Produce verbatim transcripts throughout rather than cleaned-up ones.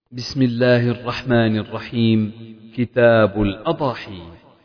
بسم الله الرحمن الرحيم. كتاب الأضاحي.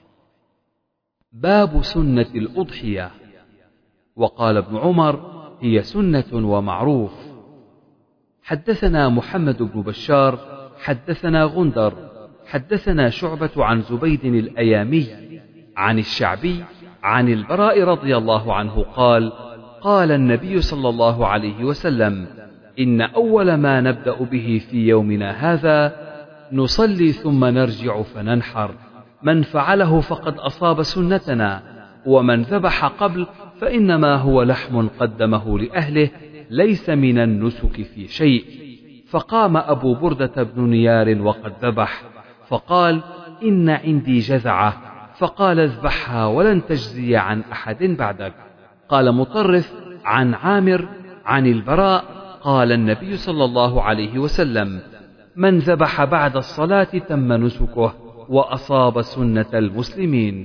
باب سنة الأضحية. وقال ابن عمر: هي سنة ومعروف. حدثنا محمد بن بشار حدثنا غندر حدثنا شعبة عن زبيد الأيامي عن الشعبي عن البراء رضي الله عنه قال: قال النبي صلى الله عليه وسلم: إن أول ما نبدأ به في يومنا هذا نصلي ثم نرجع فننحر، من فعله فقد أصاب سنتنا، ومن ذبح قبل فإنما هو لحم قدمه لأهله ليس من النسك في شيء. فقام أبو بردة بن نيار وقد ذبح فقال: إن عندي جذعة، فقال: اذبحها ولن تجزي عن أحد بعدك. قال مطرف عن عامر عن البراء قال النبي صلى الله عليه وسلم: من ذبح بعد الصلاة تم نسكه وأصاب سنة المسلمين.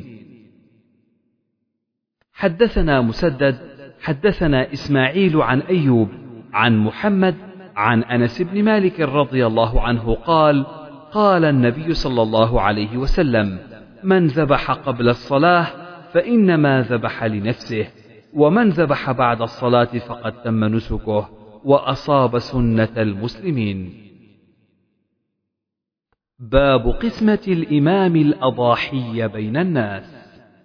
حدثنا مسدد حدثنا إسماعيل عن أيوب عن محمد عن أنس بن مالك رضي الله عنه قال: قال النبي صلى الله عليه وسلم: من ذبح قبل الصلاة فإنما ذبح لنفسه، ومن ذبح بعد الصلاة فقد تم نسكه وأصاب سنة المسلمين. باب قسمة الإمام الأضاحي بين الناس.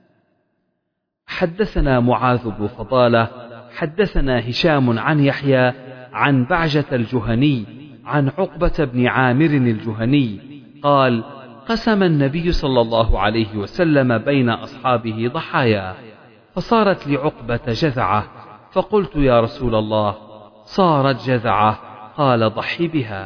حدثنا معاذ بن فضالة حدثنا هشام عن يحيى عن بعجة الجهني عن عقبة بن عامر الجهني قال: قسم النبي صلى الله عليه وسلم بين أصحابه ضحايا، فصارت لعقبة جذعة، فقلت: يا رسول الله، صارت جذعة، قال: ضحي بها.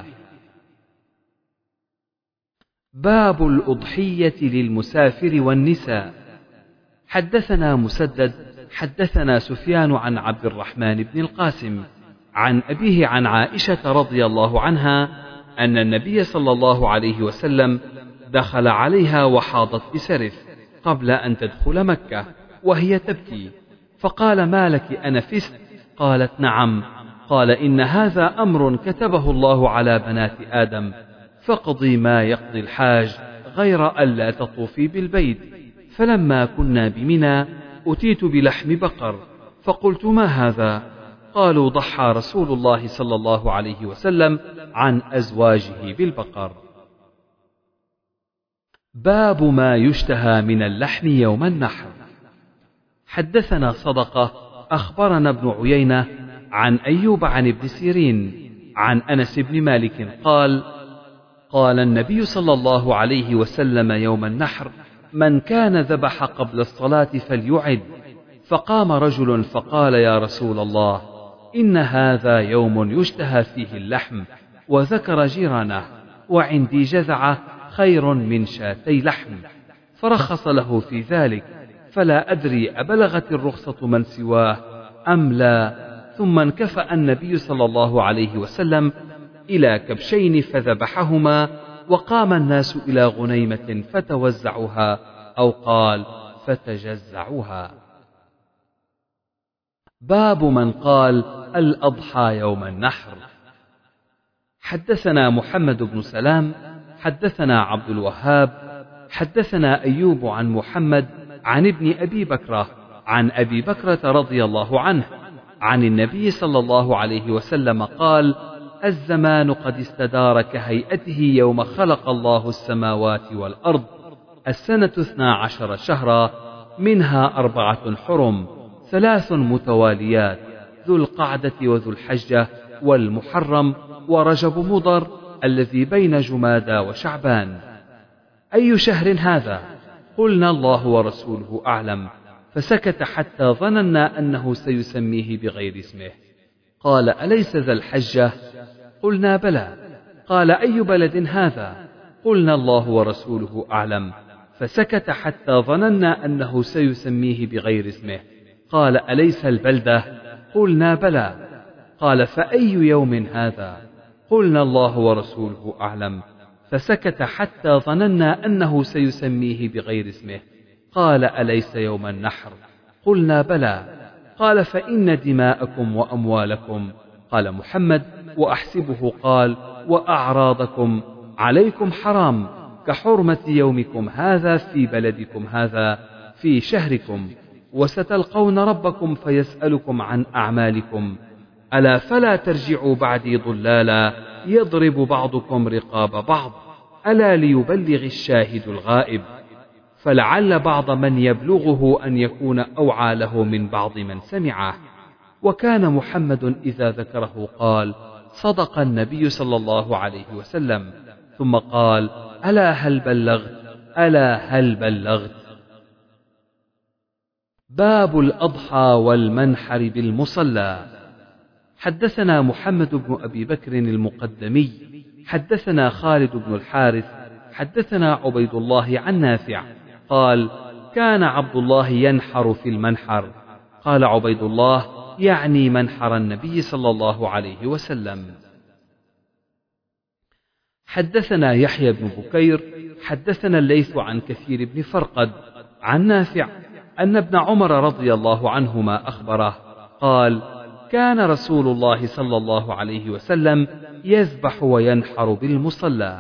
باب الأضحية للمسافر والنساء. حدثنا مسدد حدثنا سفيان عن عبد الرحمن بن القاسم عن أبيه عن عائشة رضي الله عنها أن النبي صلى الله عليه وسلم دخل عليها وحاضت بسرف قبل أن تدخل مكة وهي تبكي، فقال: ما لك أنفست؟ قالت: نعم. قال: إن هذا أمر كتبه الله على بنات آدم، فاقضي ما يقضي الحاج غير ألا تطوفي بالبيت. فلما كنا بمنى أتيت بلحم بقر، فقلت: ما هذا؟ قالوا: ضحى رسول الله صلى الله عليه وسلم عن أزواجه بالبقر. باب ما يشتهى من اللحم يوم النحر. حدثنا صدقة أخبرنا ابن عيينة عن أيوب عن ابن سيرين عن أنس بن مالك قال: قال النبي صلى الله عليه وسلم يوم النحر: من كان ذبح قبل الصلاة فليعد. فقام رجل فقال: يا رسول الله، إن هذا يوم يشتهى فيه اللحم، وذكر جيرانه، وعندي جذعة خير من شاتي لحم، فرخص له في ذلك، فلا أدري أبلغت الرخصة من سواه أم لا. ثم انكفأ النبي صلى الله عليه وسلم إلى كبشين فذبحهما، وقام الناس إلى غنيمة فتوزعوها، أو قال فتجزعوها. باب من قال: الأضحى يوم النحر. حدثنا محمد بن سلام حدثنا عبد الوهاب حدثنا أيوب عن محمد عن ابن أبي بكرة عن أبي بكرة رضي الله عنه عن النبي صلى الله عليه وسلم قال: الزمان قد استدار كهيئته يوم خلق الله السماوات والأرض، السنة اثنا عشر شهرا، منها أربعة حرم، ثلاث متواليات، ذو القعدة وذو الحجة والمحرم ورجب مضر الذي بين جمادى وشعبان. أي شهر هذا؟ قلنا: الله ورسوله أعلم. فسكت حتى ظننا أنه سيسميه بغير اسمه. قال: أليس ذا الحجة؟ قلنا: بلى. قال: أي بلد هذا؟ قلنا: الله ورسوله أعلم. فسكت حتى ظننا أنه سيسميه بغير اسمه. قال: أليس البلدة؟ قلنا: بلى. قال: فأي يوم هذا؟ قلنا: الله ورسوله أعلم. فسكت حتى ظننا أنه سيسميه بغير اسمه. قال: أليس يوم النحر؟ قلنا: بلى. قال: فإن دماءكم وأموالكم. قال محمد: وأحسبه قال: وأعراضكم عليكم حرام كحرمة يومكم هذا في بلدكم هذا في شهركم، وستلقون ربكم فيسألكم عن أعمالكم، ألا فلا ترجعوا بعدي ضلالا يضرب بعضكم رقاب بعض، ألا ليبلغ الشاهد الغائب، فلعل بعض من يبلغه أن يكون أوعى له من بعض من سمعه. وكان محمد إذا ذكره قال: صدق النبي صلى الله عليه وسلم، ثم قال: ألا هل بلغت ألا هل بلغت. باب الأضحى والمنحر بالمصلى. حدثنا محمد بن أبي بكر المقدمي حدثنا خالد بن الحارث حدثنا عبيد الله عن نافع قال: كان عبد الله ينحر في المنحر. قال عبيد الله: يعني منحر النبي صلى الله عليه وسلم. حدثنا يحيى بن بكير حدثنا الليث عن كثير بن فرقد عن نافع أن ابن عمر رضي الله عنهما أخبره قال: كان رسول الله صلى الله عليه وسلم يذبح وينحر بالمصلى.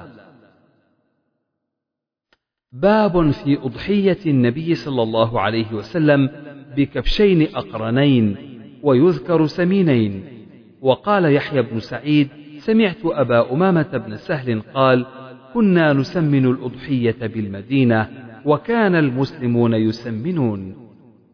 باب في أضحية النبي صلى الله عليه وسلم بكبشين أقرنين ويذكر سمينين. وقال يحيى بن سعيد: سمعت أبا أمامة بن سهل قال: كنا نسمن الأضحية بالمدينة وكان المسلمون يسمنون.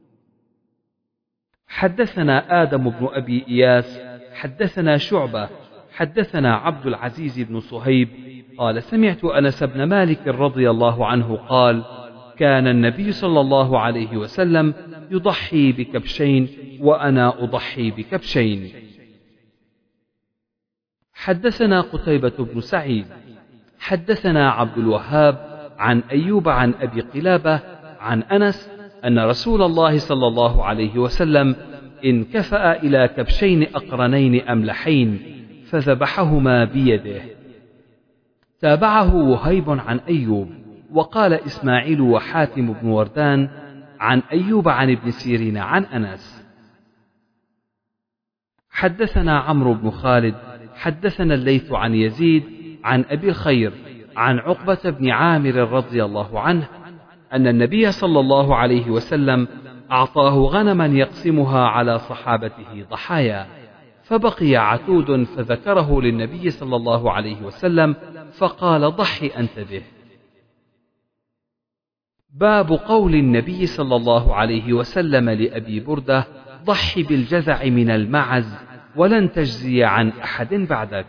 حدثنا آدم بن أبي إياس حدثنا شعبة حدثنا عبد العزيز بن صهيب قال: سمعت أنس بن مالك رضي الله عنه قال: كان النبي صلى الله عليه وسلم يضحي بكبشين وأنا أضحي بكبشين. حدثنا قتيبة بن سعيد حدثنا عبد الوهاب عن أيوب عن أبي قلابة عن أنس أن رسول الله صلى الله عليه وسلم انكفأ إلى كبشين أقرنين أملحين فذبحهما بيده. تابعه وهيب عن أيوب. وقال إسماعيل وحاتم بن وردان عن أيوب عن ابن سيرين عن أنس. حدثنا عمرو بن خالد حدثنا الليث عن يزيد عن أبي الخير عن عقبة بن عامر رضي الله عنه أن النبي صلى الله عليه وسلم أعطاه غنما يقسمها على صحابته ضحايا، فبقي عتود فذكره للنبي صلى الله عليه وسلم فقال: ضحي أنت به. باب قول النبي صلى الله عليه وسلم لأبي بردة: ضحي بالجذع من المعز ولن تجزي عن أحد بعدك.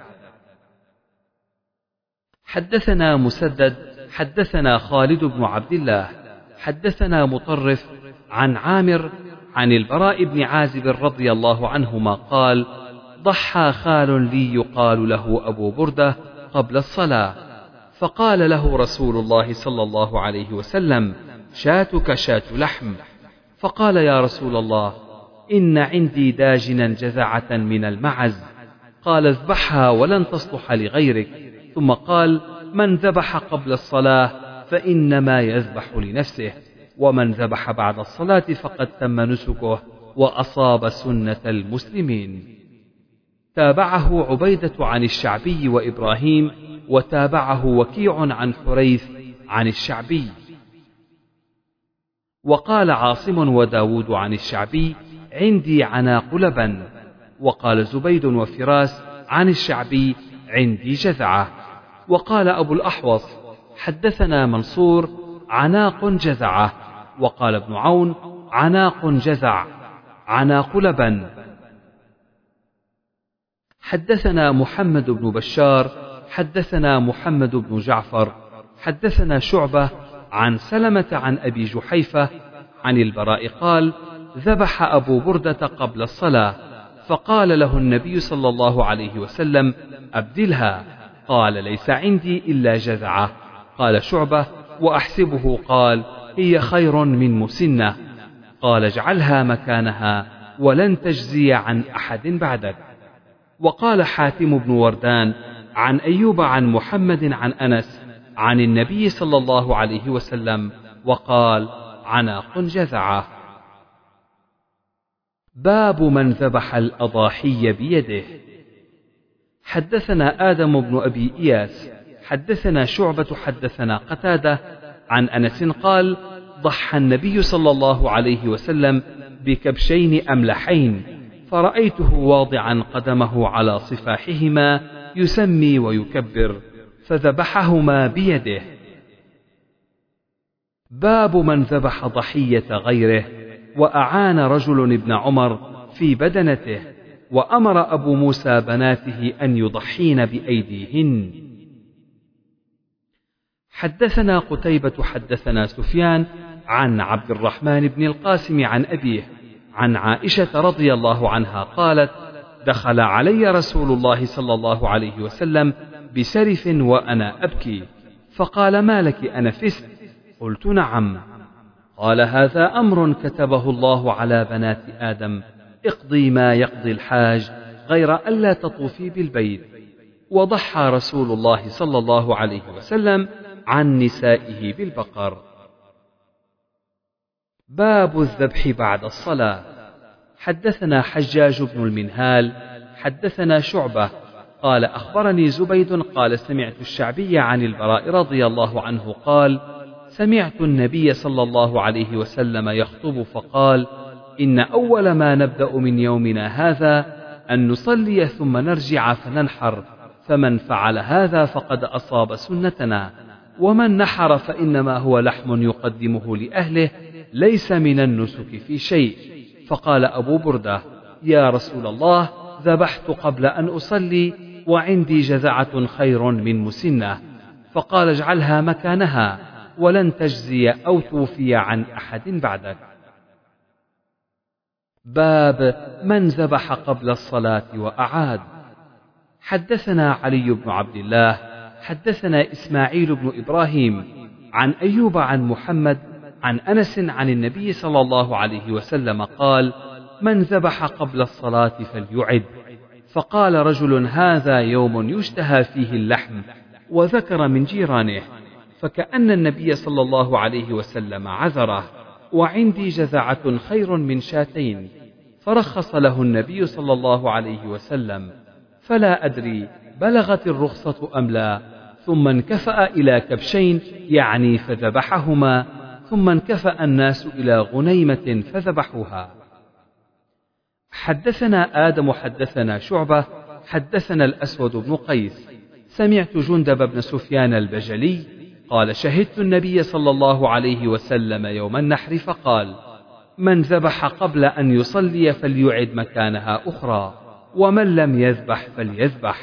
حدثنا مسدد حدثنا خالد بن عبد الله حدثنا مطرف عن عامر عن البراء بن عازب رضي الله عنهما قال: ضحى خال لي يقال له أبو بردة قبل الصلاة، فقال له رسول الله صلى الله عليه وسلم: شاتك شات لحم. فقال: يا رسول الله، إن عندي داجنا جذعة من المعز. قال: اذبحها ولن تصلح لغيرك. ثم قال: من ذبح قبل الصلاة فإنما يذبح لنفسه، ومن ذبح بعد الصلاة فقد تم نسكه وأصاب سنة المسلمين. تابعه عبيدة عن الشعبي وإبراهيم، وتابعه وكيع عن حريث عن الشعبي. وقال عاصم وداود عن الشعبي: عندي عناق لبن. وقال زبيد وفراس عن الشعبي: عندي جذعة. وقال أبو الأحوص: حدثنا منصور: عناق جذعة. وقال ابن عون: عناق جذع عناق لبن. حدثنا محمد بن بشار حدثنا محمد بن جعفر حدثنا شعبة عن سلمة عن أبي جحيفة عن البراء قال: ذبح أبو بردة قبل الصلاة، فقال له النبي صلى الله عليه وسلم: أبدلها. قال: ليس عندي إلا جذعة. قال شعبة: وأحسبه قال: هي خير من مسنة. قال: اجعلها مكانها ولن تجزي عن أحد بعدك. وقال حاتم بن وردان عن أيوب عن محمد عن أنس عن النبي صلى الله عليه وسلم وقال: عناق جذعة. باب من ذبح الأضاحي بيده. حدثنا آدم بن أبي إياس حدثنا شعبة حدثنا قتادة عن أنس قال: ضحى النبي صلى الله عليه وسلم بكبشين أملحين، فرأيته واضعا قدمه على صفاحهما يسمي ويكبر، فذبحهما بيده. باب من ذبح ضحية غيره وأعان رجل ابن عمر في بدنته، وأمر أبو موسى بناته أن يضحين بأيديهن. حدثنا قتيبة حدثنا سفيان عن عبد الرحمن بن القاسم عن أبيه عن عائشة رضي الله عنها قالت: دخل علي رسول الله صلى الله عليه وسلم بسرف وأنا أبكي، فقال: ما لك أنفست؟ قلت: نعم. قال: هذا أمر كتبه الله على بنات آدم، اقضي ما يقضي الحاج غير ألا تطوفي بالبيت. وضحى رسول الله صلى الله عليه وسلم عن نسائه بالبقر. باب الذبح بعد الصلاة. حدثنا حجاج بن المنهال حدثنا شعبة قال: أخبرني زبيد قال: سمعت الشعبي عن البراء رضي الله عنه قال: سمعت النبي صلى الله عليه وسلم يخطب فقال: إن أول ما نبدأ من يومنا هذا أن نصلي ثم نرجع فننحر، فمن فعل هذا فقد أصاب سنتنا، ومن نحر فإنما هو لحم يقدمه لأهله ليس من النسك في شيء. فقال أبو بردة: يا رسول الله، ذبحت قبل أن أصلي وعندي جذعة خير من مسنة. فقال: اجعلها مكانها ولن تجزي أو توفي عن أحد بعدك. باب من ذبح قبل الصلاة وأعاد. حدثنا علي بن عبد الله حدثنا إسماعيل بن إبراهيم عن أيوب عن محمد عن أنس عن النبي صلى الله عليه وسلم قال: من ذبح قبل الصلاة فليعد. فقال رجل: هذا يوم يشتهى فيه اللحم، وذكر من جيرانه، فكأن النبي صلى الله عليه وسلم عذره، وعندي جذعة خير من شاتين، فرخص له النبي صلى الله عليه وسلم، فلا أدري بلغت الرخصة أم لا. ثم انكفأ إلى كبشين يعني فذبحهما، ثم انكفأ الناس إلى غنيمة فذبحوها. حدثنا آدم حدثنا شعبة حدثنا الأسود بن قيس سمعت جندب بن سفيان البجلي قال: شهدت النبي صلى الله عليه وسلم يوم النحر فقال: من ذبح قبل أن يصلي فليعد مكانها أخرى، ومن لم يذبح فليذبح.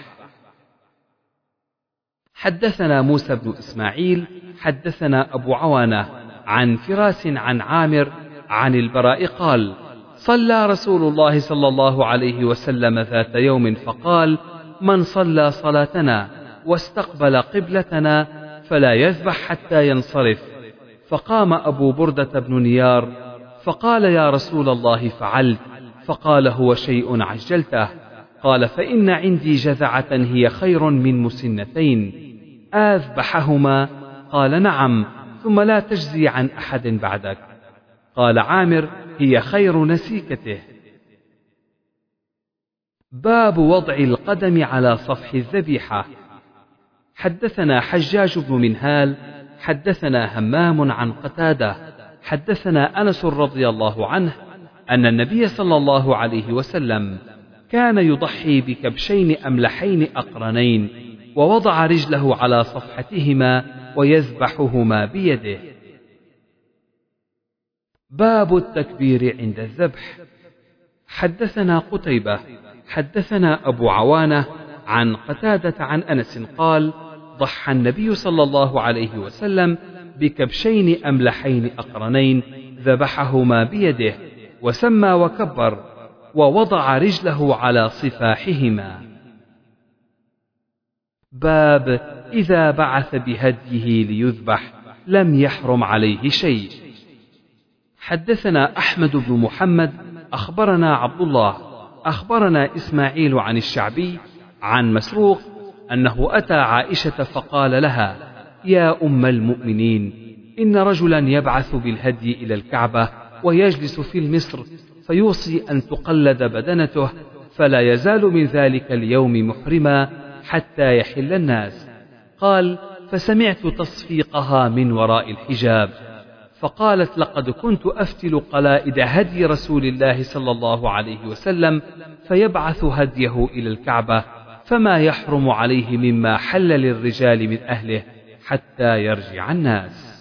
حدثنا موسى بن إسماعيل حدثنا أبو عوانة عن فراس عن عامر عن البراء قال: صلى رسول الله صلى الله عليه وسلم ذات يوم فقال: من صلى صلاتنا واستقبل قبلتنا فلا يذبح حتى ينصرف. فقام أبو بردة بن نيار فقال: يا رسول الله فعلت. فقال: هو شيء عجلته. قال: فإن عندي جذعة هي خير من مسنتين، أذبحهما؟ قال: نعم، ثم لا تجزي عن أحد بعدك. قال عامر: هي خير نسيكته. باب وضع القدم على صفح الذبيحة. حدثنا حجاج بن منهال حدثنا همام عن قتادة حدثنا أنس رضي الله عنه أن النبي صلى الله عليه وسلم كان يضحي بكبشين أملحين أقرنين، ووضع رجله على صفحتهما ويذبحهما بيده. باب التكبير عند الذبح. حدثنا قتيبة حدثنا أبو عوانة عن قتادة عن أنس قال: ضحى النبي صلى الله عليه وسلم بكبشين أملحين أقرنين ذبحهما بيده، وسمى وكبر، ووضع رجله على صفاحهما. باب إذا بعث بهديه ليذبح لم يحرم عليه شيء. حدثنا أحمد بن محمد أخبرنا عبد الله أخبرنا إسماعيل عن الشعبي عن مسروق أنه أتى عائشة فقال لها: يا أم المؤمنين، إن رجلا يبعث بالهدي إلى الكعبة ويجلس في المصر فيوصي أن تقلد بدنته فلا يزال من ذلك اليوم محرما حتى يحل الناس. قال: فسمعت تصفيقها من وراء الحجاب، فقالت: لقد كنت أفتل قلائد هدي رسول الله صلى الله عليه وسلم فيبعث هديه إلى الكعبة، فما يحرم عليه مما حل للرجال من أهله حتى يرجع الناس.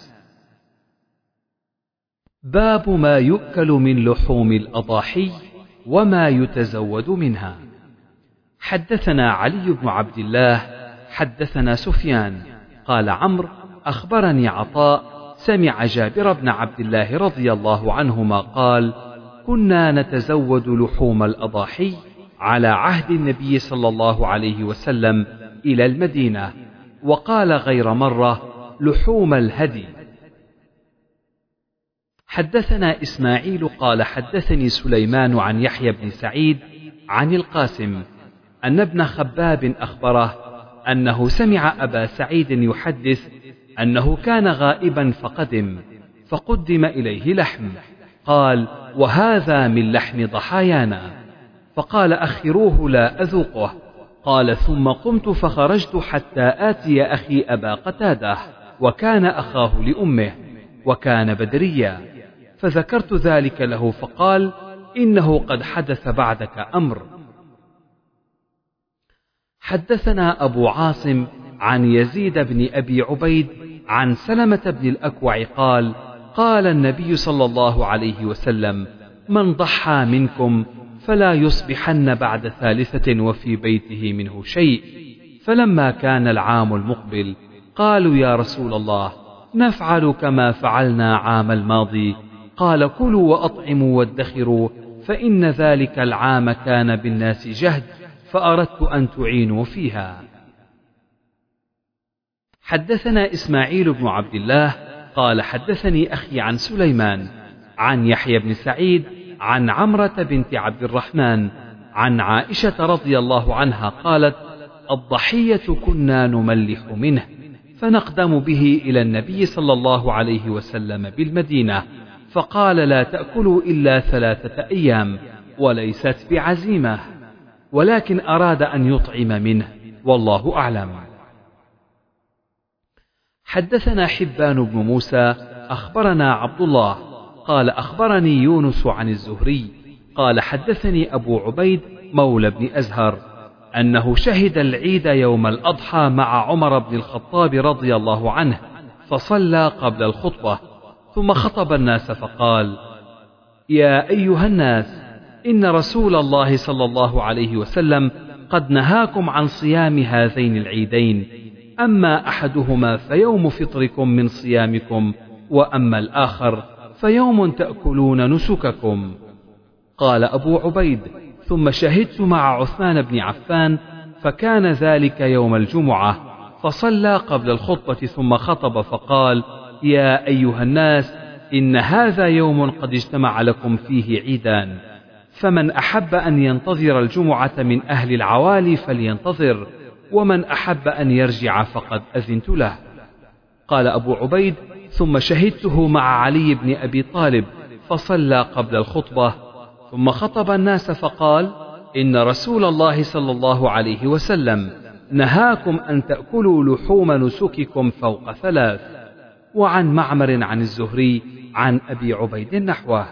باب ما يؤكل من لحوم الأضاحي وما يتزود منها. حدثنا علي بن عبد الله حدثنا سفيان قال عمرو أخبرني عطاء سمع جابر بن عبد الله رضي الله عنهما قال: كنا نتزود لحوم الأضاحي على عهد النبي صلى الله عليه وسلم إلى المدينة، وقال غير مرة لحوم الهدي. حدثنا إسماعيل قال حدثني سليمان عن يحيى بن سعيد عن القاسم أن ابن خباب أخبره أنه سمع أبا سعيد يحدث أنه كان غائبا فقدم، فقدم إليه لحم، قال: وهذا من لحم ضحايانا، فقال: أخروه لا أذوقه. قال: ثم قمت فخرجت حتى آتي أخي أبا قتادة، وكان أخاه لأمه، وكان بدريا، فذكرت ذلك له، فقال: إنه قد حدث بعدك أمر. حدثنا أبو عاصم عن يزيد بن أبي عبيد عن سلمة بن الأكوع قال: قال النبي صلى الله عليه وسلم: من ضحى منكم فلا يصبحن بعد ثالثة وفي بيته منه شيء. فلما كان العام المقبل قالوا: يا رسول الله، نفعل كما فعلنا عام الماضي. قال: كلوا وأطعموا وادخروا، فإن ذلك العام كان بالناس جهد، فأردت أن تعينوا فيها. حدثنا إسماعيل بن عبد الله قال حدثني أخي عن سليمان عن يحيى بن سعيد عن عمرة بنت عبد الرحمن عن عائشة رضي الله عنها قالت: الضحية كنا نملح منه، فنقدم به إلى النبي صلى الله عليه وسلم بالمدينة، فقال: لا تأكلوا إلا ثلاثة أيام، وليست بعزيمة، ولكن أراد أن يطعم منه، والله أعلم. حدثنا حبان بن موسى أخبرنا عبد الله قال أخبرني يونس عن الزهري قال حدثني أبو عبيد مولى بن أزهر أنه شهد العيد يوم الأضحى مع عمر بن الخطاب رضي الله عنه، فصلى قبل الخطبة، ثم خطب الناس فقال: يا أيها الناس، إن رسول الله صلى الله عليه وسلم قد نهاكم عن صيام هذين العيدين، أما أحدهما فيوم فطركم من صيامكم، وأما الآخر فيوم تأكلون نسككم. قال أبو عبيد: ثم شهدت مع عثمان بن عفان، فكان ذلك يوم الجمعة، فصلى قبل الخطبة ثم خطب فقال: يا أيها الناس، إن هذا يوم قد اجتمع لكم فيه عيدان، فمن أحب أن ينتظر الجمعة من أهل العوالي فلينتظر، ومن أحب أن يرجع فقد أذنت له. قال أبو عبيد: ثم شهدته مع علي بن أبي طالب، فصلى قبل الخطبة ثم خطب الناس فقال: إن رسول الله صلى الله عليه وسلم نهاكم أن تأكلوا لحوم نسككم فوق ثلاث. وعن معمر عن الزهري عن أبي عبيد نحوه.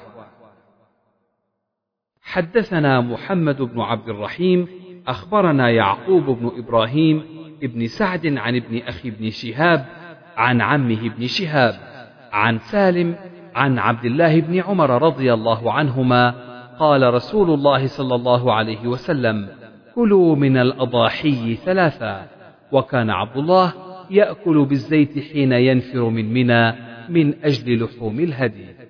حدثنا محمد بن عبد الرحيم أخبرنا يعقوب بن إبراهيم ابن سعد عن ابن أخي بن شهاب عن عمه ابن شهاب عن سالم عن عبد الله بن عمر رضي الله عنهما قال: رسول الله صلى الله عليه وسلم: كلوا من الأضاحي ثلاثا. وكان عبد الله يأكل بالزيت حين ينفر من منى من أجل لحوم الهدي.